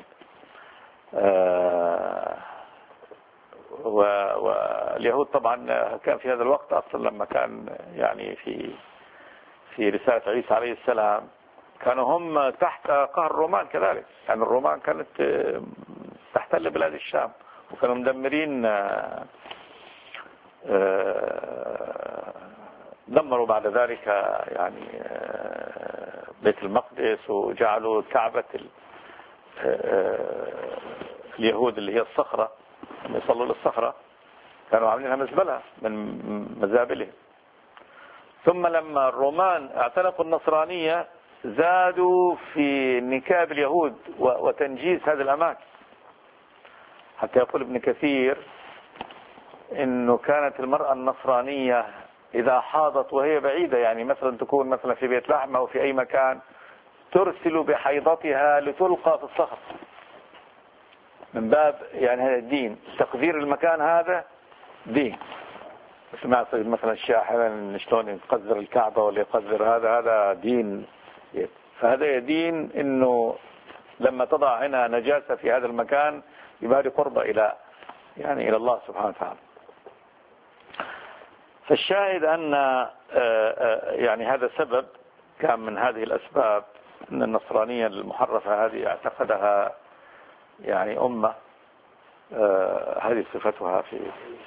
A: واليهود طبعا كان في هذا الوقت أصلا لما كان يعني في في رسالة عيسى عليه السلام كانوا هم تحت قهر الرومان كذلك. يعني الرومان كانت تحتل بلاد الشام وكانوا مدمرين، دمروا بعد ذلك يعني بيت المقدس وجعلوا كعبة اليهود اللي هي الصخرة، يصلوا للصخرة، كانوا عاملينها مزبلة من مزابلهم. ثم لما الرومان اعتنقوا النصرانية زادوا في نكاب اليهود وتنجيس هذه الأماكن، حتى يقول ابن كثير إنه كانت المرأة النصرانية إذا حاضت وهي بعيدة، يعني مثلا تكون مثلا في بيت لحم أو في أي مكان، ترسل بحيضتها لتلقى في الصخر، من باب يعني هذا الدين، تقدير المكان هذا دين. مثل ما يصير مثلا الشاحن شلون يقدر الكعبة ولا يقدر هذا، هذا دين. فهذا يدين إنه لما تضع هنا نجاسة في هذا المكان يبقى قربة إلى يعني إلى الله سبحانه وتعالى. فالشاهد أن يعني هذا سبب كان من هذه الأسباب أن النصرانية المحرفة هذه اعتقدها يعني أمة هذه صفتها. في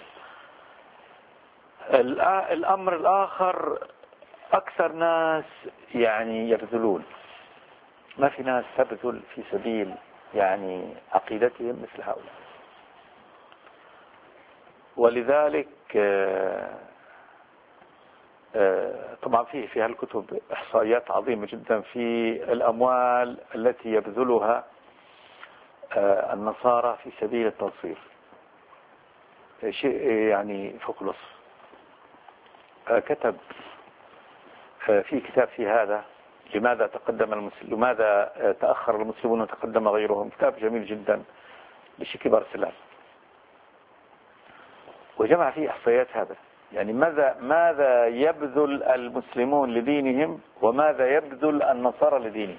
A: الأمر الآخر أكثر ناس يعني يبذلون، ما في ناس تبذل في سبيل يعني عقيدتهم مثل هؤلاء. ولذلك طبعا فيه في هالكتب إحصائيات عظيمة جدا في الأموال التي يبذلها النصارى في سبيل التنصير، شيء يعني فوق الوصف. كتب في كتاب في هذا لماذا تقدم المسلم لماذا تأخر المسلمون وتقدم غيرهم، كتاب جميل جدا لشيكي بارسلان، وجمع فيه إحصائيات هذا يعني ماذا ماذا يبذل المسلمون لدينهم وماذا يبذل النصارى لدينهم.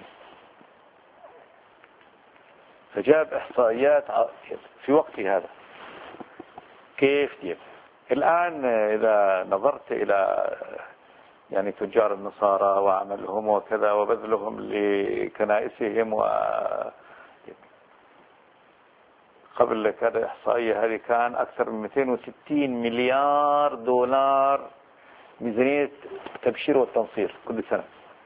A: فجاب إحصائيات في وقت هذا كيف يبذل. الآن إذا نظرت إلى يعني تجار النصارى وعملهم وكذا وبذلهم لكنائسهم، و قبل كذا إحصائية هذه كان أكثر من مئتين وستين مليار دولار ميزانية التبشير والتنصير كل سنة.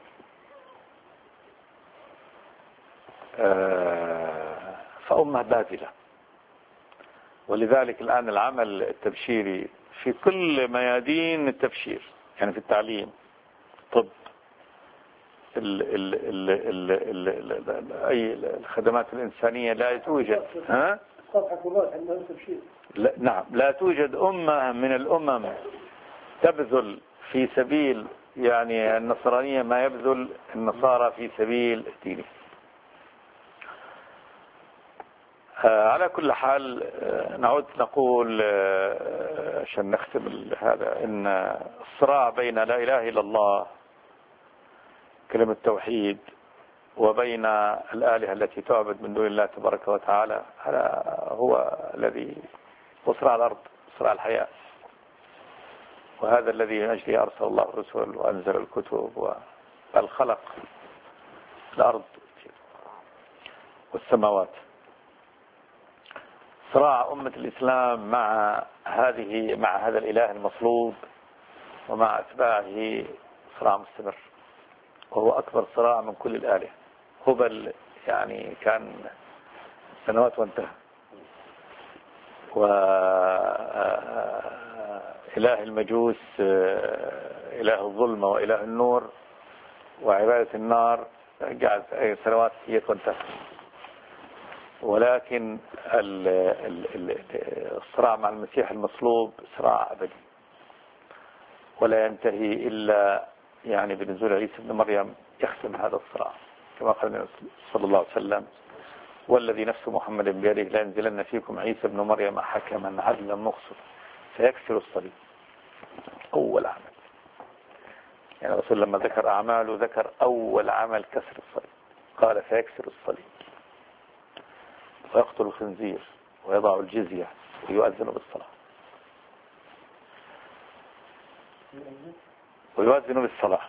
A: فأمة باذلة. ولذلك الآن العمل التبشيري في كل ميادين التبشير، يعني في التعليم، طب، ال ال ال ال ال ال أي الخدمات الإنسانية لا توجد. ها؟ لا نعم، لا توجد أمة من الأمم تبذل في سبيل يعني النصرانية ما يبذل النصارى في سبيل دينه. على كل حال نعود نقول عشان نختم هذا إن الصراع بين لا إله إلا الله كلمة التوحيد وبين الآلهة التي تعبد من دون الله تبارك وتعالى، هذا هو الذي هو صراع الأرض، صراع الحياة. وهذا الذي من أجله أرسل الله الرسل وأنزل الكتب والخلق الأرض والسماوات. صراع أمة الإسلام مع هذه مع هذا الإله المصلوب ومع أتباعه صراع مستمر، وهو أكبر صراع من كل الآلهة. هبل يعني كان سنوات وانتهى، وإله المجوس إله الظلمة وإله النور وعبادة النار قعد أي سنوات هي وانتهى. ولكن الصراع مع المسيح المصلوب صراع أبدي ولا ينتهي إلا يعني بنزول عيسى ابن مريم يختم هذا الصراع، كما قال النبي صلى الله عليه وسلم: والذي نفس محمد بيده لا ينزلن فيكم عيسى ابن مريم حكما عدلا مقسطا فيكسر الصليب. أول عمل، يعني الرسول لما ذكر أعماله ذكر أول عمل كسر الصليب، قال فيكسر الصليب ويقتل الخنزير ويضع الجزية ويؤذن بالصلاة ويؤذن بالصلاة.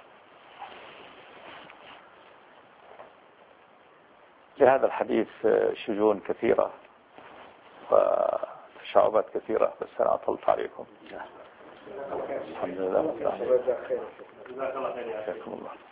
A: لهذا الحديث شجون كثيرة وتشعبات كثيرة، بس أنا أطلت عليكم. الحمد لله.